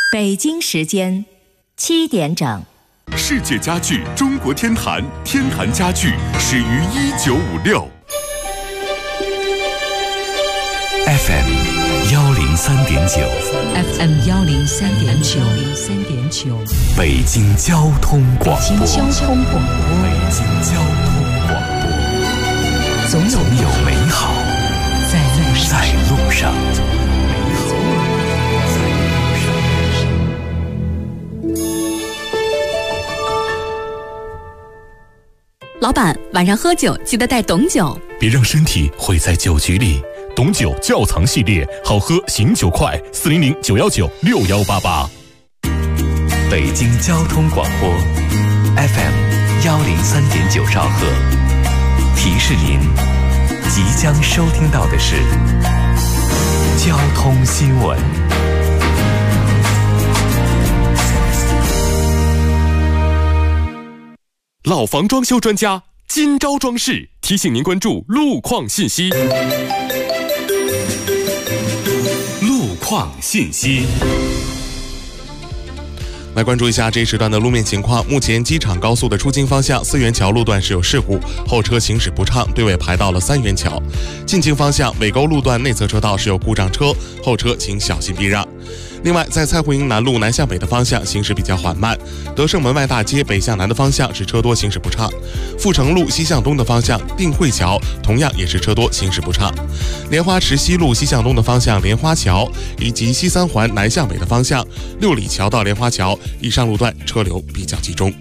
北京时间7点整。 世界家具中国天坛，天坛家具始于1956。 FM 103.9，FM 103.9， 北京交通广播， 北京交通广播，总有美好在路上。 老板，晚上喝酒记得带董酒， 别让身体毁在酒局里。董酒窖藏系列，好喝醒酒快，400-919-6188。 北京交通广播 FM 103.9兆赫，提示您即将收听到的是交通新闻。 老房装修专家金招装饰提醒您关注路况信息。路况信息， 来关注一下这一时段的路面情况。目前机场高速的出京方向4元桥路段是有事故，后车行驶不畅，队尾排到了3元桥。进京方向尾沟路段内侧车道是有故障车，后车请小心避让。另外，在蔡胡营南路南向北的方向行驶比较缓慢，德胜门外大街北向南的方向是车多行驶不畅，阜成路西向东的方向定慧桥同样也是车多行驶不畅，莲花池西路西向东的方向莲花桥以及西三环南向北的方向六里桥到莲花桥以上路段车流比较集中。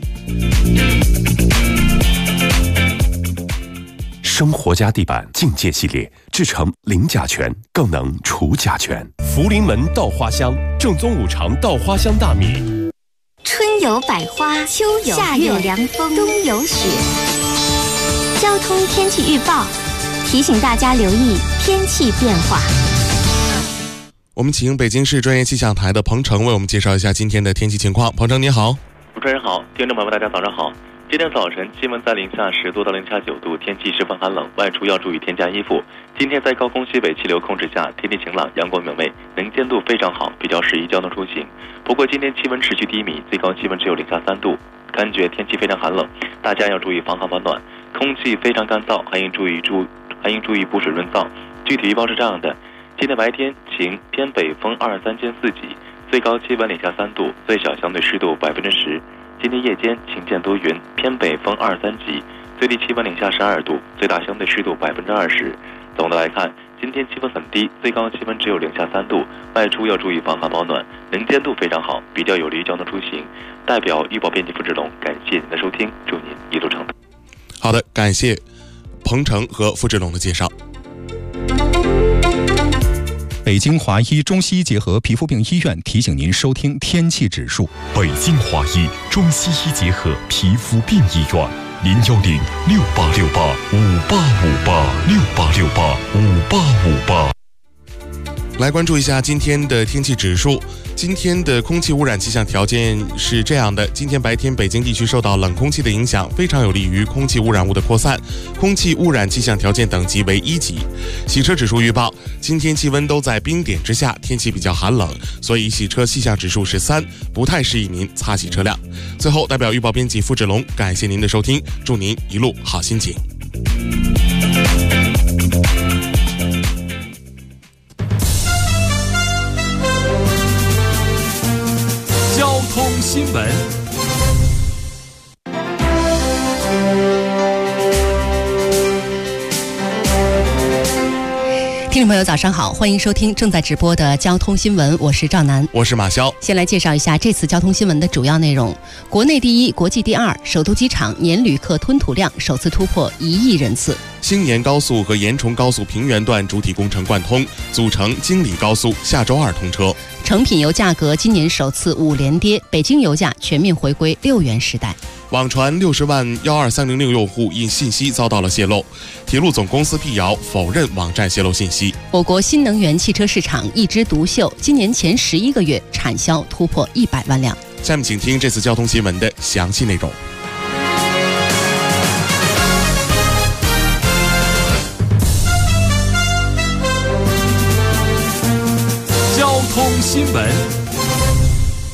生活家地板境界系列制成零甲醛，更能除甲醛。 福临门稻花香，正宗五常稻花香大米。 春有百花，秋有夏有凉风，冬有雪。交通天气预报提醒大家留意天气变化。 我们请北京市专业气象台的彭程为我们介绍一下今天的天气情况。彭程你好。 主持人好，听众朋友们大家早上好。今天早晨气温在零下10度到零下9度，天气十分寒冷，外出要注意添加衣服。今天在高空西北气流控制下，天气晴朗，阳光明媚，能见度非常好，比较适宜交通出行。不过今天气温持续低迷，最高气温只有零下3度，感觉天气非常寒冷，大家要注意防寒保暖。空气非常干燥，还应注意补水润燥。具体预报是这样的：今天白天晴，偏北风2-3兼4级，最高气温零下3度，最小相对湿度10%。今天夜间晴见多云，偏北风2-3级，最低气温零下12度，最大相对湿度20%。总的来看，今天气温很低，最高气温只有零下3度，外出要注意防寒保暖，能见度非常好，比较有利于交通出行。代表预报编辑付志龙，感谢您的收听，祝您一路畅通。 好的，感谢彭程和付志龙的介绍。 北京华医中西医结合皮肤病医院提醒您收听天气指数。 北京华医中西医结合皮肤病医院，010-6868-5858，6868-5858。 来关注一下今天的天气指数。今天的空气污染气象条件是这样的：今天白天北京地区受到冷空气的影响，非常有利于空气污染物的扩散，空气污染气象条件等级为1级。洗车指数预报，今天气温都在冰点之下，天气比较寒冷，所以洗车气象指数是3，不太适宜您擦洗车辆。最后，代表预报编辑付志龙，感谢您的收听，祝您一路好心情。 交通新闻。 听众朋友早上好，欢迎收听正在直播的交通新闻，我是赵楠， 我是马潇。 先来介绍一下这次交通新闻的主要内容。国内第一，国际第2，首都机场年旅客吞吐量首次突破1亿人次。 兴延高速和延崇高速平原段主体工程贯通，组成京礼高速下周2通车。 成品油价格今年首次5连跌，北京油价全面回归6元时代。 网传60万12306用户因信息遭到了泄露，铁路总公司辟谣否认网站泄露信息。 我国新能源汽车市场一枝独秀，今年前11个月产销突破100万辆。 下面请听这次交通新闻的详细内容。 交通新闻。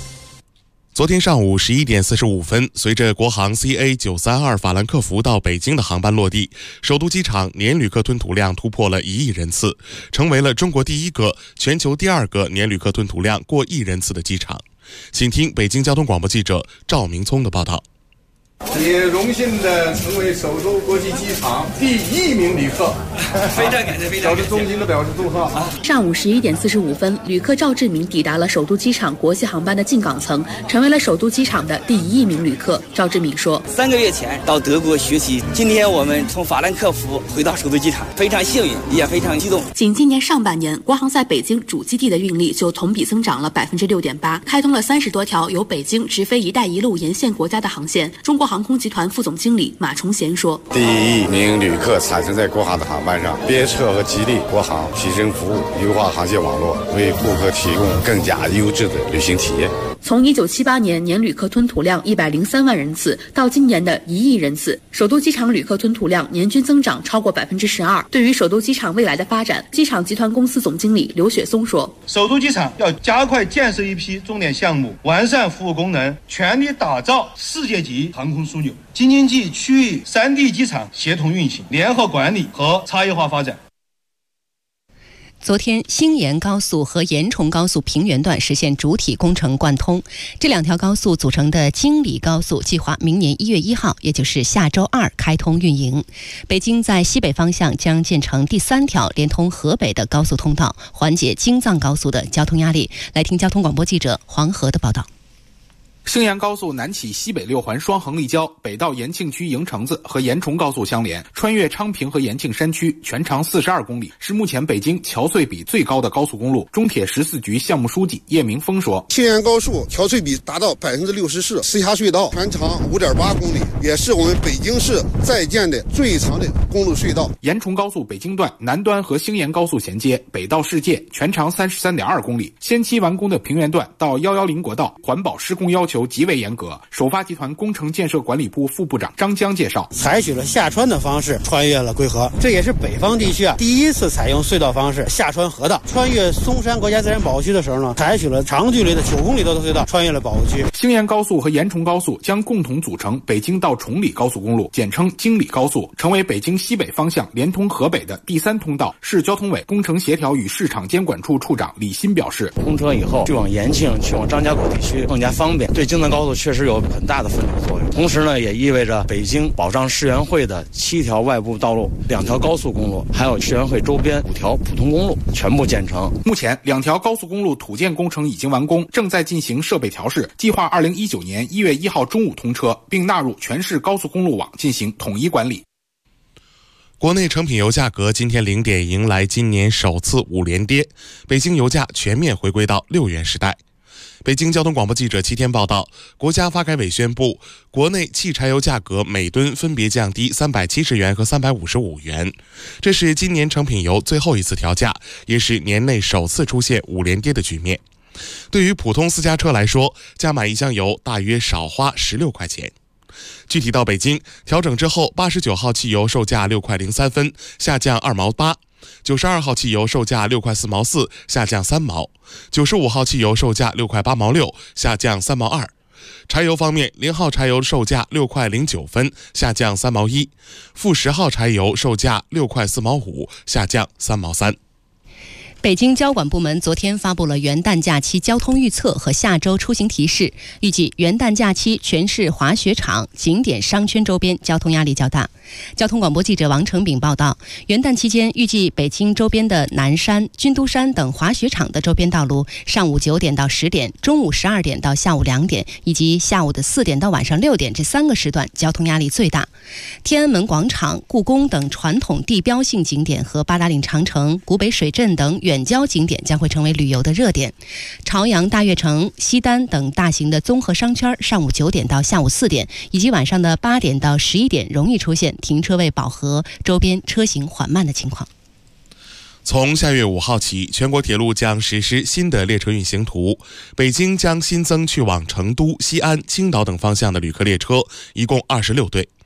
昨天上午11点45分，随着国航 CA932 法兰克福到北京的航班落地，首都机场年旅客吞吐量突破了1亿人次，成为了中国第一个、全球第二个年旅客吞吐量过1亿人次的机场。请听北京交通广播记者赵明聪的报道。 也荣幸的成为首都国际机场第1名旅客， 非常感谢，非常感谢， 表示衷心的表示祝贺。 上午11点45分，旅客赵志明抵达了首都机场国际航班的进港层，成为了首都机场的第1亿名旅客。赵志明说 ：“3个月前到德国学习，今天我们从法兰克福回到首都机场，非常幸运，也非常激动。” 仅今年上半年，国航在北京主基地的运力就同比增长了6.8%，开通了30多条由北京直飞“一带一路”沿线国家的航线。中国航空集团副总经理马崇贤说：“ 第1亿名旅客产生在国航的航班上，别克和吉利国航提升服务，优化航线网络，为顾客提供更加优质的旅行体验。” 从1978年年旅客吞吐量103万人次到今年的1亿人次，首都机场旅客吞吐量年均增长超过12%。对于首都机场未来的发展，机场集团公司总经理刘雪松说：“ 首都机场要加快建设一批重点项目，完善服务功能，全力打造世界级航空枢纽。京津冀区域3地机场协同运行、联合管理和差异化发展。” 昨天，兴延高速和延崇高速平原段实现主体工程贯通，这2条高速组成的京礼高速计划明年1月1号，也就是下周2开通运营。北京在西北方向将建成第3条连通河北的高速通道，缓解京藏高速的交通压力。来听交通广播记者黄河的报道。 兴延高速南起西北6环双横立交，北到延庆区营城子和延崇高速相连，穿越昌平和延庆山区，全长42公里，是目前北京桥隧比最高的高速公路。中铁14局项目书记叶明峰说：“ 兴延高速桥隧比达到64%，直辖隧道全长5.8公里，也是我们北京市在建的最长的公路隧道。” 延崇高速北京段南端和兴延高速衔接，北到世界，全长33.2公里。先期完工的平原段到110国道，环保施工要求极为严格。首发集团工程建设管理部副部长张江介绍， 采取了下穿的方式穿越了贵河，这也是北方地区第一次采用隧道方式下穿河道。穿越松山国家自然保护区的时候呢，采取了长距离的9公里多的隧道穿越了保护区。 兴延高速和延崇高速将共同组成北京到崇礼高速公路，简称京礼高速，成为北京西北方向连通河北的第3通道。市交通委工程协调与市场监管处处长李新表示， 通车以后去往延庆、去往张家口地区更加方便，对京藏高速确实有很大的分流作用。同时呢，也意味着北京保障世园会的7条外部道路、2条高速公路，还有世园会周边5条普通公路全部建成。 目前2条高速公路土建工程已经完工，正在进行设备调试，计划2019年1月1号中午通车，并纳入全市高速公路网进行统一管理。 国内成品油价格今天0点迎来今年首次5连跌，北京油价全面回归到6元时代。北京交通广播记者7天报道，国家发改委宣布，国内汽柴油价格每吨分别降低370元和355元，这是今年成品油最后一次调价，也是年内首次出现5连跌的局面。对于普通私家车来说，加满1箱油大约少花16块钱。具体到北京，调整之后，89号汽油售价6块03分，下降2毛8。92号汽油售价6块4毛4，下降3毛；95号汽油售价6块8毛6，下降3毛2。柴油方面，0号柴油售价6块09分，下降3毛1；负10号柴油售价6块4毛5，下降3毛3。 北京交管部门昨天发布了元旦假期交通预测和下周出行提示，预计元旦假期全市滑雪场、景点商圈周边交通压力较大。交通广播记者王成炳报道，元旦期间预计北京周边的南山、军都山等滑雪场的周边道路，上午9点到10点、中午12点到下午2点以及下午的4点到晚上6点这3个时段交通压力最大。天安门广场、故宫等传统地标性景点和八达岭长城、古北水镇等远郊景点将会成为旅游的热点。朝阳大悦城、西单等大型的综合商圈上午9点到下午4点以及晚上的8点到11点容易出现停车位饱和、周边车行缓慢的情况。 从下月5号起，全国铁路将实施新的列车运行图。北京将新增去往成都、西安、青岛等方向的旅客列车，一共26对。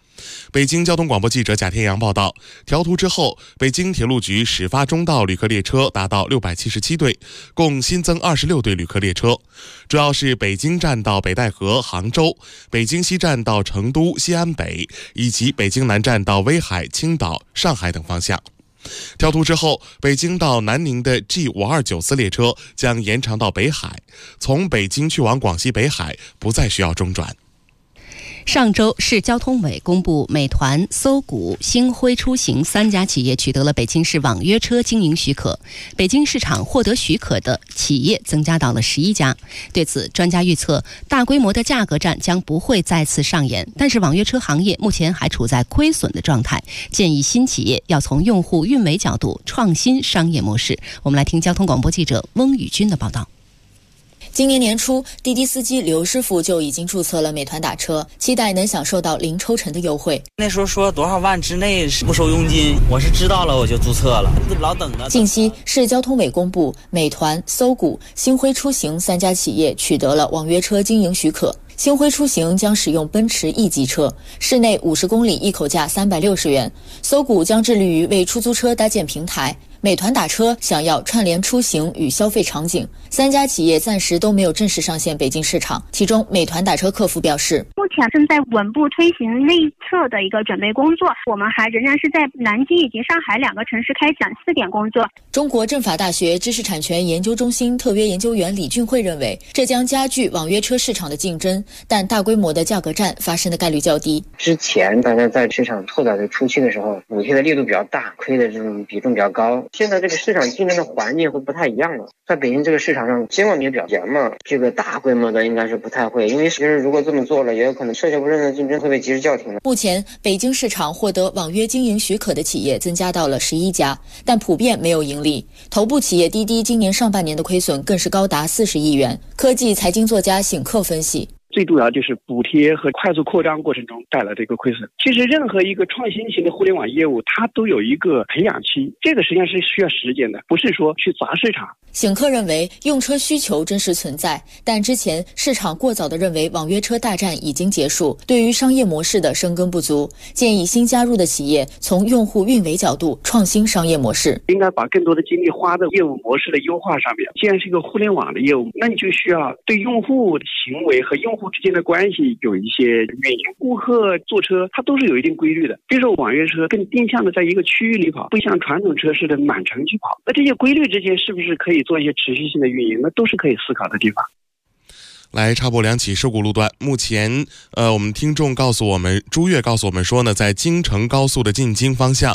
北京交通广播记者贾天阳报道，调图之后，北京铁路局始发中道旅客列车达到677对，共新增26对旅客列车，主要是北京站到北戴河、杭州，北京西站到成都、西安北，以及北京南站到威海、青岛、上海等方向。调图之后，北京到南宁的 G529次列车将延长到北海，从北京去往广西北海不再需要中转。 上周，市交通委公布，美团、搜狐、星辉出行3家企业取得了北京市网约车经营许可，北京市场获得许可的企业增加到了11家。对此，专家预测，大规模的价格战将不会再次上演，但是网约车行业目前还处在亏损的状态，建议新企业要从用户运维角度创新商业模式。我们来听交通广播记者翁宇军的报道。 今年年初，滴滴司机刘师傅就已经注册了美团打车，期待能享受到零抽成的优惠。 那时候说多少万之内不收佣金，我是知道了我就注册了，老等着。 近期，市交通委公布，美团、搜狐、星辉出行3家企业取得了网约车经营许可。星辉出行将使用奔驰 E 级车，市内50公里一口价360元。搜狐将致力于为出租车搭建平台。美团打车想要串联出行与消费场景，3家企业暂时都没有正式上线北京市场。其中，美团打车客服表示， 目前正在稳步推行内测的一个准备工作，我们还仍然是在南京以及上海2个城市开展试点工作。 中国政法大学知识产权研究中心特约研究员李俊慧认为，这将加剧网约车市场的竞争，但大规模的价格战发生的概率较低。 之前大家在市场拓展的初期的时候，补贴的力度比较大，亏的这种比重比较高。现在这个市场竞争的环境会不太一样了，在北京这个市场上监管也比较严嘛，这个大规模的应该是不太会，因为其实如果这么做了，也有可能涉嫌不正的竞争会被及时叫停了。 目前北京市场获得网约经营许可的企业增加到了11家，但普遍没有盈利。头部企业滴滴今年上半年的亏损更是高达40亿元。科技财经作家醒克分析， 最主要就是补贴和快速扩张过程中带来的一个亏损。其实任何一个创新型的互联网业务，它都有一个培养期，这个实际上是需要时间的，不是说去砸市场。 醒克认为，用车需求真实存在，但之前市场过早地认为网约车大战已经结束，对于商业模式的深耕不足，建议新加入的企业从用户运维角度创新商业模式， 应该把更多的精力花在业务模式的优化上面。既然是一个互联网的业务，那你就需要对用户的行为和用户之间的关系有一些运营。顾客坐车它都是有一定规律的，比如说网约车更定向的在一个区域里跑，不像传统车似的满城去跑，那这些规律之间是不是可以做一些持续性的运营，那都是可以思考的地方。 来插播2起事故路段。目前我们听众告诉我们，朱越告诉我们说呢，在京承高速的进京方向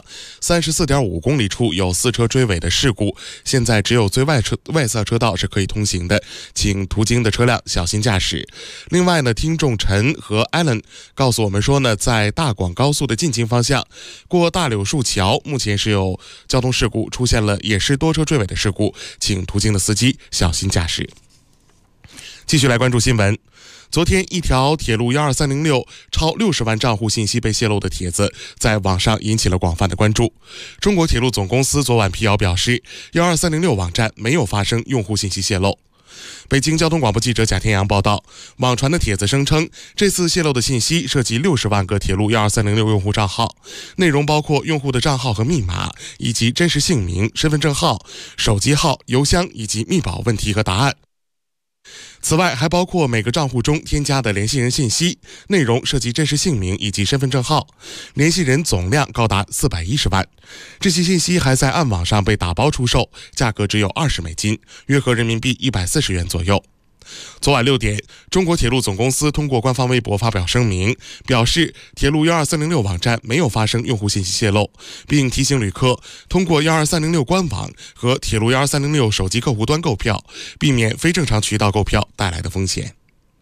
34.5 公里处有4车追尾的事故，现在只有最外侧车道是可以通行的，请途经的车辆小心驾驶。另外呢，听众陈和 Allen 告诉我们说呢，在大广高速的进京方向过大柳树桥，目前是有交通事故，出现了也是多车追尾的事故，请途经的司机小心驾驶。继续来关注新闻。昨天，一条铁路12306超60万账户信息被泄露的帖子在网上引起了广泛的关注。中国铁路总公司昨晚辟谣表示，12306网站没有发生用户信息泄露。北京交通广播记者贾天阳报道，网传的帖子声称，这次泄露的信息涉及60万个铁路12306用户账号，内容包括用户的账号和密码，以及真实姓名、身份证号、手机号、邮箱以及密保问题和答案。此外，还包括每个账户中添加的联系人信息，内容涉及真实姓名以及身份证号，联系人总量高达410万。这些信息还在暗网上被打包出售，价格只有20美金，约合人民币140元左右。昨晚6点，中国铁路总公司通过官方微博发表声明，表示铁路12306网站没有发生用户信息泄露，并提醒旅客通过12306官网和铁路12306手机客户端购票，避免非正常渠道购票带来的风险。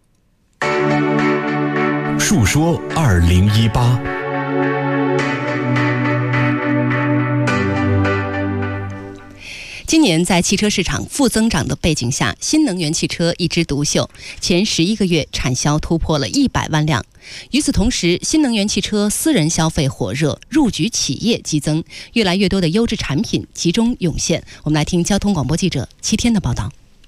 述说2018。 今年在汽车市场负增长的背景下，新能源汽车一枝独秀，前11个月产销突破了100万辆。与此同时，新能源汽车私人消费火热，入局企业激增，越来越多的优质产品集中涌现。我们来听交通广播记者7天的报道。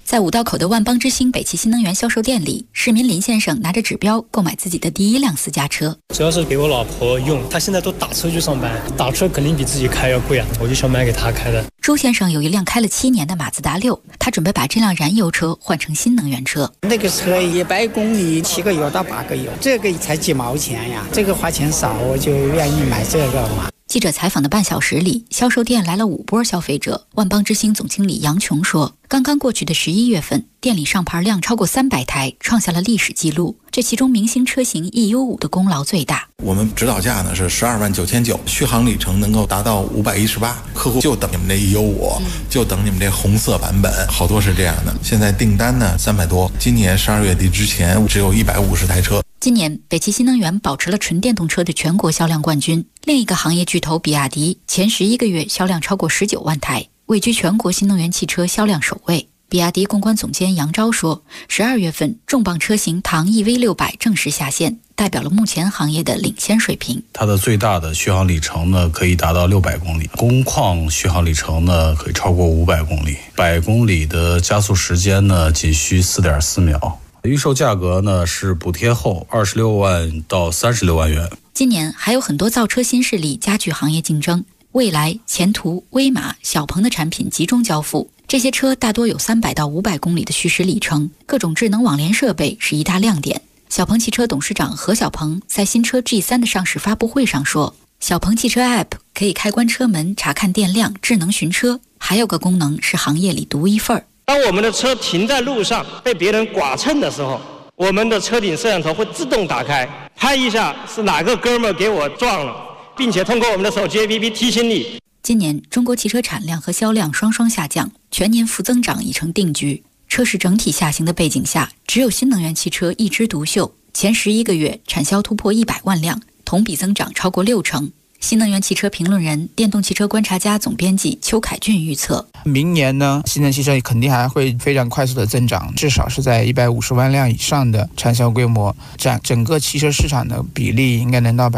在五道口的万邦之星北汽新能源销售店里，市民林先生拿着指标购买自己的第一辆私家车。 主要是给我老婆用，她现在都打车去上班，打车肯定比自己开要贵啊，我就想买给她开的。 朱先生有一辆开了7年的马自达6，他准备把这辆燃油车换成新能源车。 那个车100公里7个油到8个油，这个才几毛钱呀，这个花钱少，我就愿意买这个嘛。 记者采访的半小时里，销售店来了5波消费者。万邦之星总经理杨琼说，刚刚过去的11月份，店里上牌量超过300台，创下了历史记录。这其中明星车型 EU5 的功劳最大。 我们指导价呢是12.999万，续航里程能够达到518，客户就等你们这EU5，就等你们这红色版本，好多是这样的。现在订单呢300多，今年12月底之前只有150台车。 今年，北汽新能源保持了纯电动车的全国销量冠军。另一个行业巨头比亚迪，前11个月销量超过19万台，位居全国新能源汽车销量首位。比亚迪公关总监杨钊说，12月份重磅车型唐 EV600 正式下线，代表了目前行业的领先水平。 它的最大的续航里程呢可以达到600公里，工况续航里程呢可以超过500公里，100公里的加速时间呢仅需4.4秒。预售价格呢是补贴后26万到36万元。 今年还有很多造车新势力加剧行业竞争，蔚来、前途、威马、小鹏的产品集中交付。这些车大多有300到500公里的续时里程，各种智能网联设备是一大亮点。小鹏汽车董事长何小鹏在新车 G3 的上市发布会上说，小鹏汽车 App 可以开关车门、查看电量、智能寻车，还有个功能是行业里独一份儿。 当我们的车停在路上被别人剐蹭的时候，我们的车顶摄像头会自动打开，拍一下是哪个哥们儿给我撞了，并且通过我们的手机 APP 提醒你。 今年中国汽车产量和销量双双下降，全年负增长已成定局。车市整体下行的背景下，只有新能源汽车一枝独秀，前11个月产销突破100万辆，同比增长超过60%。新能源汽车评论人、电动汽车观察家总编辑邱凯俊预测， 明年呢，新能源汽车肯定还会非常快速的增长，至少是在150万辆以上的产销规模，占整个汽车市场的比例应该能到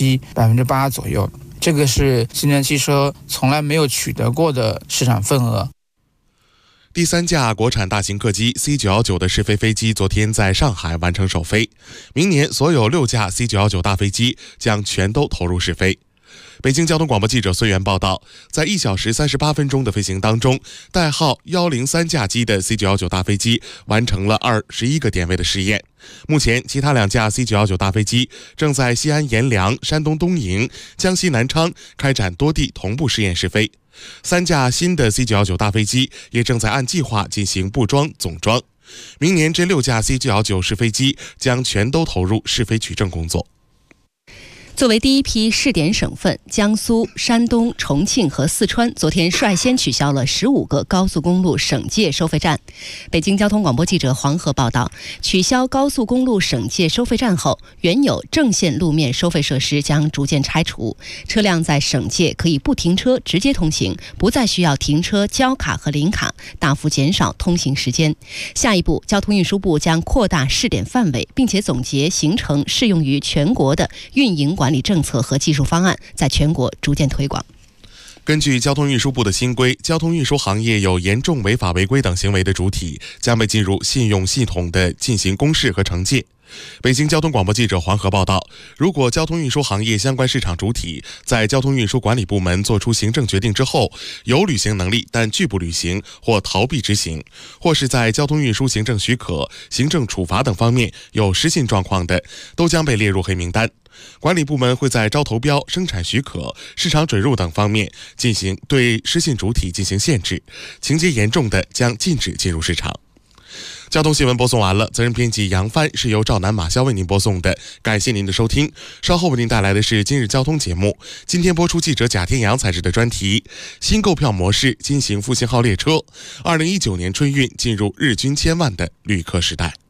7%、8%左右。这个是新能源汽车从来没有取得过的市场份额。 第3架国产大型客机 C919 的试飞飞机昨天在上海完成首飞，明年所有6架 C919 大飞机将全都投入试飞。北京交通广播记者孙源报道，在1小时38分钟的飞行当中，代号103架机的 C919 大飞机完成了21个点位的试验。目前，其他2架 C919 大飞机正在西安阎良、山东东营、江西南昌开展多地同步试验试飞。3架新的 C919 大飞机也正在按计划进行布装、总装。明年这6架 C919 试飞机将全都投入试飞取证工作。 作为第一批试点省份，江苏、山东、重庆和四川昨天率先取消了15个高速公路省界收费站。北京交通广播记者黄河报道，取消高速公路省界收费站后，原有正线路面收费设施将逐渐拆除，车辆在省界可以不停车直接通行，不再需要停车交卡和领卡，大幅减少通行时间。下一步，交通运输部将扩大试点范围，并且总结形成适用于全国的运营管理政策和技术方案，在全国逐渐推广。 根据交通运输部的新规，交通运输行业有严重违法违规等行为的主体将被进入信用系统的进行公示和惩戒。北京交通广播记者黄河报道，如果交通运输行业相关市场主体在交通运输管理部门作出行政决定之后，有履行能力但拒不履行或逃避执行，或是在交通运输行政许可、行政处罚等方面有失信状况的，都将被列入黑名单。管理部门会在招投标、生产许可、市场准入等方面进行对失信主体进行限制，情节严重的将禁止进入市场。交通新闻播送完了，责任编辑杨帆，是由赵楠、马潇为您播送的，感谢您的收听。稍后为您带来的是今日交通节目，今天播出记者贾天阳采制的专题，新购票模式进行复兴号列车，2019年春运进入日均1000万的旅客时代。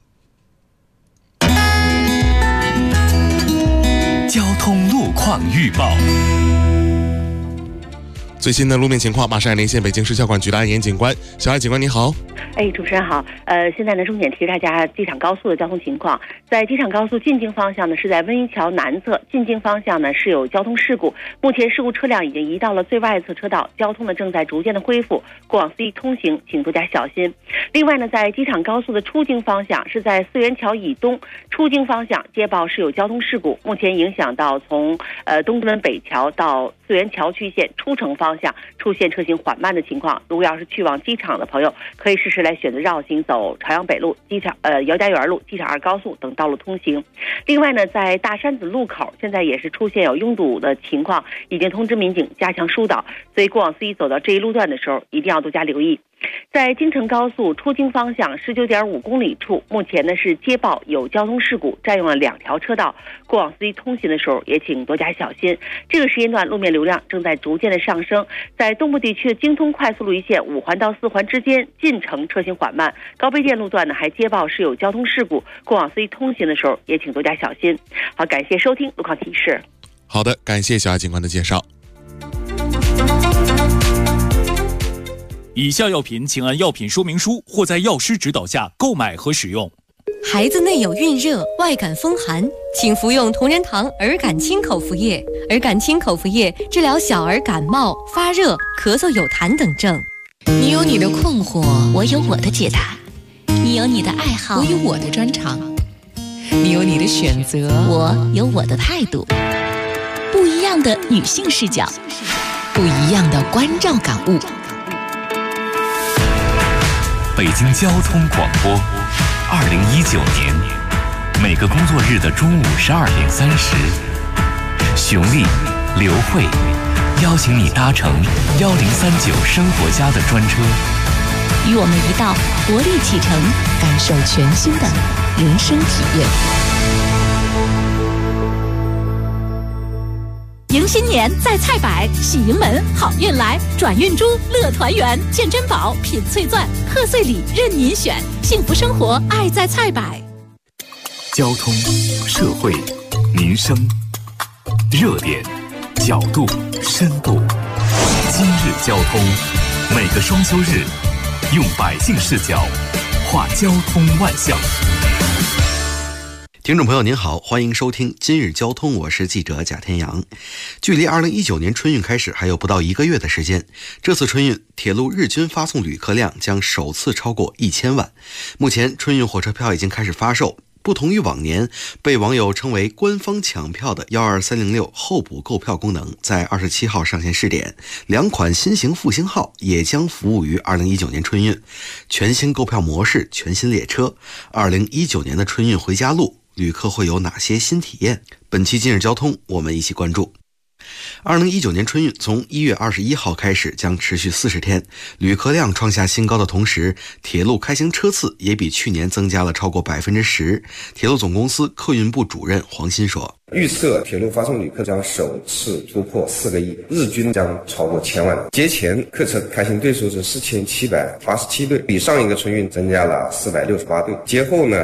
交通路况预报。 最新的路面情况，马上连线北京市交管局的安岩警官。小安警官你好。 主持人好。现在呢，重点提示大家机场高速的交通情况。在机场高速进京方向呢，是在温榆桥南侧进京方向呢是有交通事故，目前事故车辆已经移到了最外侧车道，交通呢正在逐渐的恢复，过往司机通行请多加小心。另外呢，在机场高速的出京方向，是在四元桥以东出京方向接报是有交通事故，目前影响到从东直门北桥到四元桥区线出城方向出现车行缓慢的情况。如果要是去往机场的朋友，可以试试来选择绕行走朝阳北路、姚家园路、机场2高速等道路通行。另外呢，在大山子路口现在也是出现有拥堵的情况，已经通知民警加强疏导，所以过往司机走到这一路段的时候一定要多加留意。在京承高速出京方向 19.5 公里处，目前呢是接报有交通事故，占用了2条车道，过往司机通行的时候也请多加小心。这个时间段路面流量正在逐渐的上升，在东部地区的京通快速路一线5环到4环之间进城车行缓慢，高碑店路段呢还接报是有交通事故，过往司机通行的时候也请多加小心。好，感谢收听路况提示。 好的，感谢小安警官的介绍。 以下药品请按药品说明书或在药师指导下购买和使用。 孩子内有孕热、外感风寒，请服用同仁堂儿感清口服液。儿感清口服液治疗小儿感冒、发热、咳嗽、有痰等症。 你有你的困惑，我有我的解答；你有你的爱好，我有我的专长；你有你的选择，我有我的态度。不一样的女性视角，不一样的关照感悟。 北京交通广播，2019年每个工作日的中午12点30，熊丽、刘慧邀请你搭乘1039生活家的专车， 与我们一道活力启程，感受全新的人生体验。迎新年在菜百，喜迎门好运来，转运珠乐团圆，见珍宝品翠钻，贺岁礼任您选，幸福生活爱在菜百。 交通、社会、民生，热点、角度、深度。今日交通，每个双休日，用百姓视角话交通万象。 听众朋友您好，欢迎收听今日交通，我是记者贾天阳。距离2019年春运开始还有不到1个月的时间，这次春运铁路日均发送旅客量将首次超过1000万。目前春运火车票已经开始发售，不同于往年被网友称为官方抢票的12306候补购票功能在27号上线试点，2款新型复兴号也将服务于2019年春运。全新购票模式，全新列车，2019年的春运回家路旅客会有哪些新体验？本期今日交通我们一起关注。2019年春运从1月21号开始，将持续40天，旅客量创下新高的同时，铁路开行车次也比去年增加了超过10%。铁路总公司客运部主任黄鑫说， 预测铁路发送旅客将首次突破4个亿，日均将超过1000万。节前客车开行队数是4787队，比上一个春运增加了468队。节后呢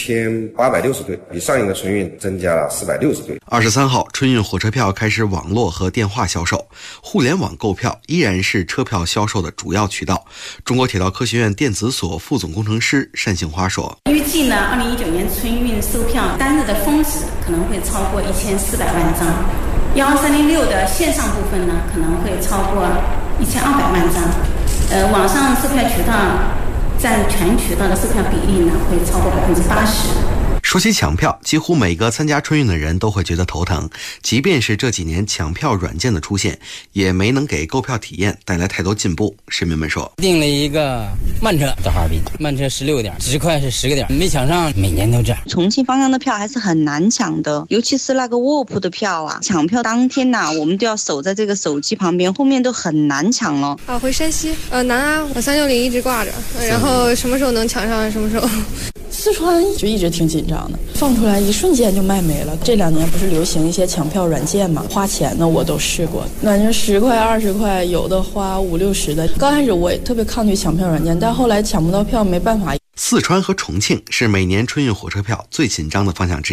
4860队，比上一个春运增加了460队。 23号春运火车票开始网络和电话销售，互联网购票依然是车票销售的主要渠道。中国铁道科学院电子所副总工程师单杏花说， 预计呢2019年春运售票单日的峰值可能会超过1400万张，12306的线上部分呢可能会超过1200万张，网上售票渠道占全渠道的售票比例呢会超过80%。 说起抢票，几乎每个参加春运的人都会觉得头疼，即便是这几年抢票软件的出现，也没能给购票体验带来太多进步。市民们说， 订了一个慢车到哈尔滨，慢车16个点，10块是10个点，没抢上，每年都这样。 重庆方向的票还是很难抢的，尤其是那个卧铺的票啊，抢票当天呐，我们都要守在这个手机旁边，后面都很难抢了。 回山西，南啊，我360一直挂着，然后什么时候能抢上什么时候。 四川就一直挺紧张的，放出来一瞬间就卖没了。这2年不是流行一些抢票软件嘛，花钱的我都试过，感觉10块20块，有的花50、60的。刚开始我也特别抗拒抢票软件，但后来抢不到票没办法。 四川和重庆是每年春运火车票最紧张的方向之一。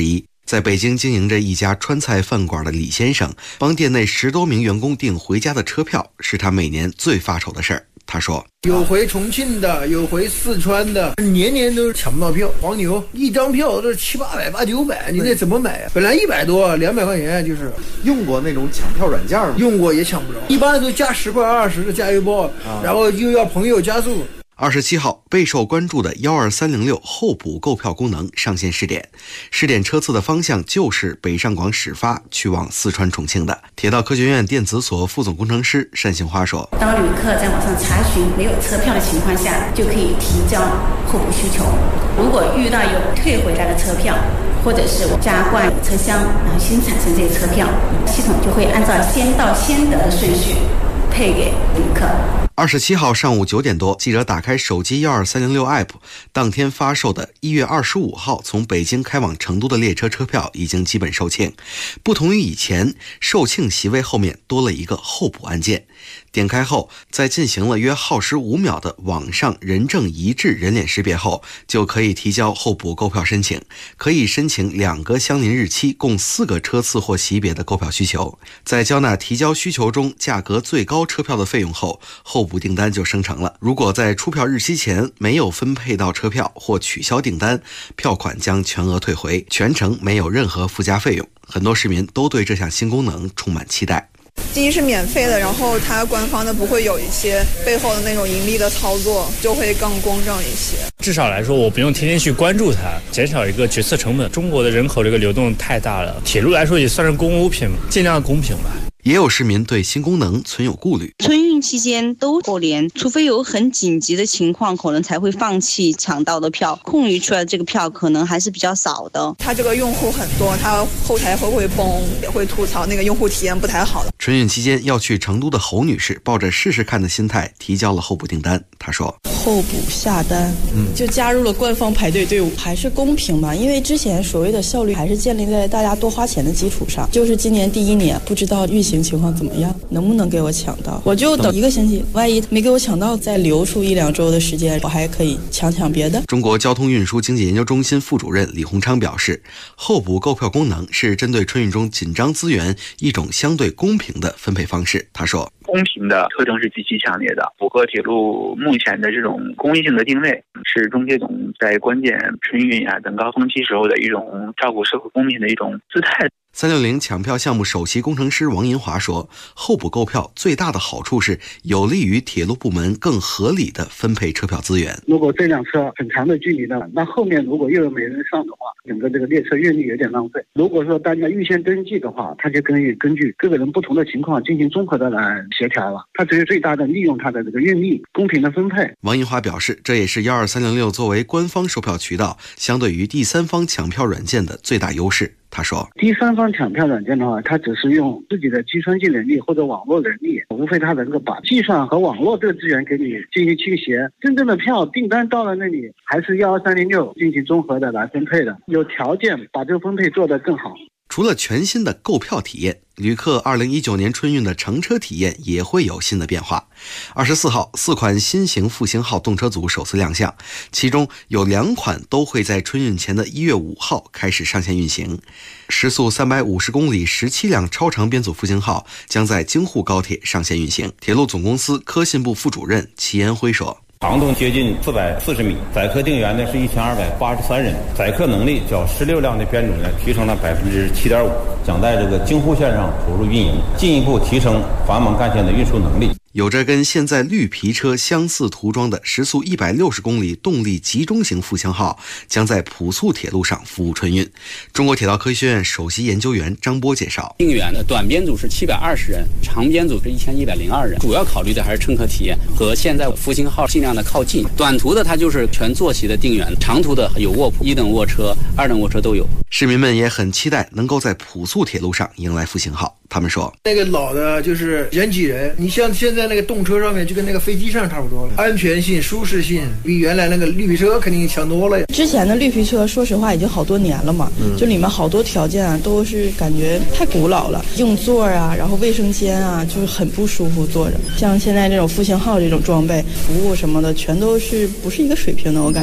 在北京经营着一家川菜饭馆的李先生，帮店内10多名员工订回家的车票，是他每年最发愁的事儿。他说， 有回重庆的，有回四川的，年年都抢不到票。黄牛一张票都是700、800、800、900，你这怎么买啊？本来100多200块钱就是。 用过那种抢票软件吗？ 用过也抢不着，一般都加10块20的加油包，然后又要朋友加速。 27号，备受关注的12306候补购票功能上线试点，试点车次的方向就是北上广始发去往四川重庆的。铁道科学院电子所副总工程师单杏花说， 当旅客在网上查询没有车票的情况下，就可以提交候补需求。如果遇到有退回来的车票，或者是加挂车厢，然后新产生这些车票，系统就会按照先到先得的顺序配给旅客。 27号上午9点多，记者打开手机12306 App， 当天发售的1月25号从北京开往成都的列车车票已经基本售罄。不同于以前，售罄席位后面多了一个候补按键。点开后，在进行了约耗时5秒的网上人证一致人脸识别后，就可以提交候补购票申请，可以申请2个相邻日期、共4个车次或级别的购票需求。在交纳提交需求中价格最高车票的费用后，候补订单就生成了。如果在出票日期前没有分配到车票或取消订单，票款将全额退回，全程没有任何附加费用。很多市民都对这项新功能充满期待。 第一是免费的，然后它官方的不会有一些背后的那种盈利的操作，就会更公正一些。 至少来说，我不用天天去关注它，减少一个决策成本。中国的人口这个流动太大了，铁路来说也算是公务品，尽量公平吧。 也有市民对新功能存有顾虑。 春运期间都过年，除非有很紧急的情况，可能才会放弃抢到的票，空余出来的这个票可能还是比较少的。 它这个用户很多，它后台会不会崩，也会吐槽那个用户体验不太好的。 春运期间要去成都的侯女士抱着试试看的心态提交了候补订单。她说， 候补下单，就加入了官方排队队伍，还是公平吧？因为之前所谓的效率还是建立在大家多花钱的基础上。就是今年第1年，不知道运行情况怎么样，能不能给我抢到？我就等1个星期，万一没给我抢到，再留出1、2周的时间，我还可以抢别的。 中国交通运输经济研究中心副主任李洪昌表示，候补购票功能是针对春运中紧张资源一种相对公平的分配方式。他说， 公平的特征是极其强烈的，符合铁路目前的这种公益性的定位，是中铁总在关键春运等高峰期时候的一种照顾社会公平的一种姿态。 360抢票项目首席工程师王银华说，候补购票最大的好处是有利于铁路部门更合理的分配车票资源。 如果这辆车很长的距离的，那后面如果又有没人上的话，整个这个列车运力有点浪费。如果说大家预先登记的话，他就可以根据各个人不同的情况进行综合的来协调了，它只有最大的利用它的这个运力，公平的分配。 王银华表示，这也是12306作为官方售票渠道相对于第三方抢票软件的最大优势。他说， 第三方抢票软件的话，它只是用自己的计算机能力或者网络能力，无非它能够把计算和网络这个资源给你进行倾斜，真正的票订单到了那里，还是12306进行综合的来分配的，有条件把这个分配做得更好。 除了全新的购票体验，旅客2019年春运的乘车体验也会有新的变化。24号，4款新型复兴号动车组首次亮相，其中有2款都会在春运前的1月5号开始上线运行。时速350公里17辆超长编组复兴号将在京沪高铁上线运行。铁路总公司科信部副主任齐延辉说， 长度接近440米，载客定员呢是1283人，载客能力较16辆的编组呢提升了7.5%，将在这个京沪线上投入运营，进一步提升繁忙干线的运输能力。 有着跟现在绿皮车相似涂装的时速160公里动力集中型复兴号将在普速铁路上服务春运。中国铁道科学院首席研究员张波介绍， 定员的短编组是720人，长编组是1102人，主要考虑的还是乘客体验和现在复兴号尽量的靠近。短途的它就是全坐席的定员，长途的有卧铺，1等卧车、2等卧车都有。 市民们也很期待能够在普速铁路上迎来复兴号。他们说， 那个老的就是人挤人，你像现在那个动车上面就跟那个飞机上差不多了，安全性、舒适性比原来那个绿皮车肯定强多了。 之前的绿皮车说实话已经好多年了嘛，就里面好多条件啊都是感觉太古老了，硬座啊，然后卫生间啊就是很不舒服坐着。像现在这种复兴号这种装备、服务什么的，全都是不是一个水平的，我感觉。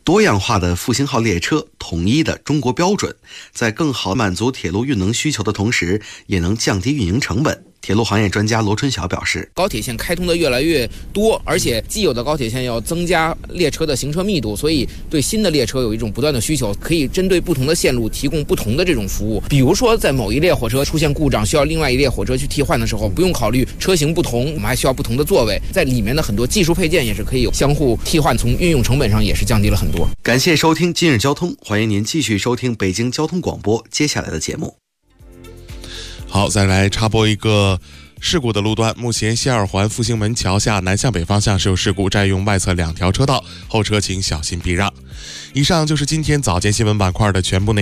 多样化的复兴号列车，统一的中国标准，在更好满足铁路运能需求的同时，也能降低运营成本。铁路行业专家罗春晓表示， 高铁线开通的越来越多，而且既有的高铁线要增加列车的行车密度，所以对新的列车有一种不断的需求，可以针对不同的线路提供不同的这种服务。比如说在某一列火车出现故障，需要另外一列火车去替换的时候，不用考虑车型不同，我们还需要不同的座位，在里面的很多技术配件也是可以相互替换，从运用成本上也是降低了很多。 感谢收听今日交通，欢迎您继续收听北京交通广播接下来的节目。 好，再来插播一个事故的路段，目前西二环复兴门桥下南向北方向是有事故，占用外侧2条车道，后车请小心避让。以上就是今天早间新闻板块的全部内容。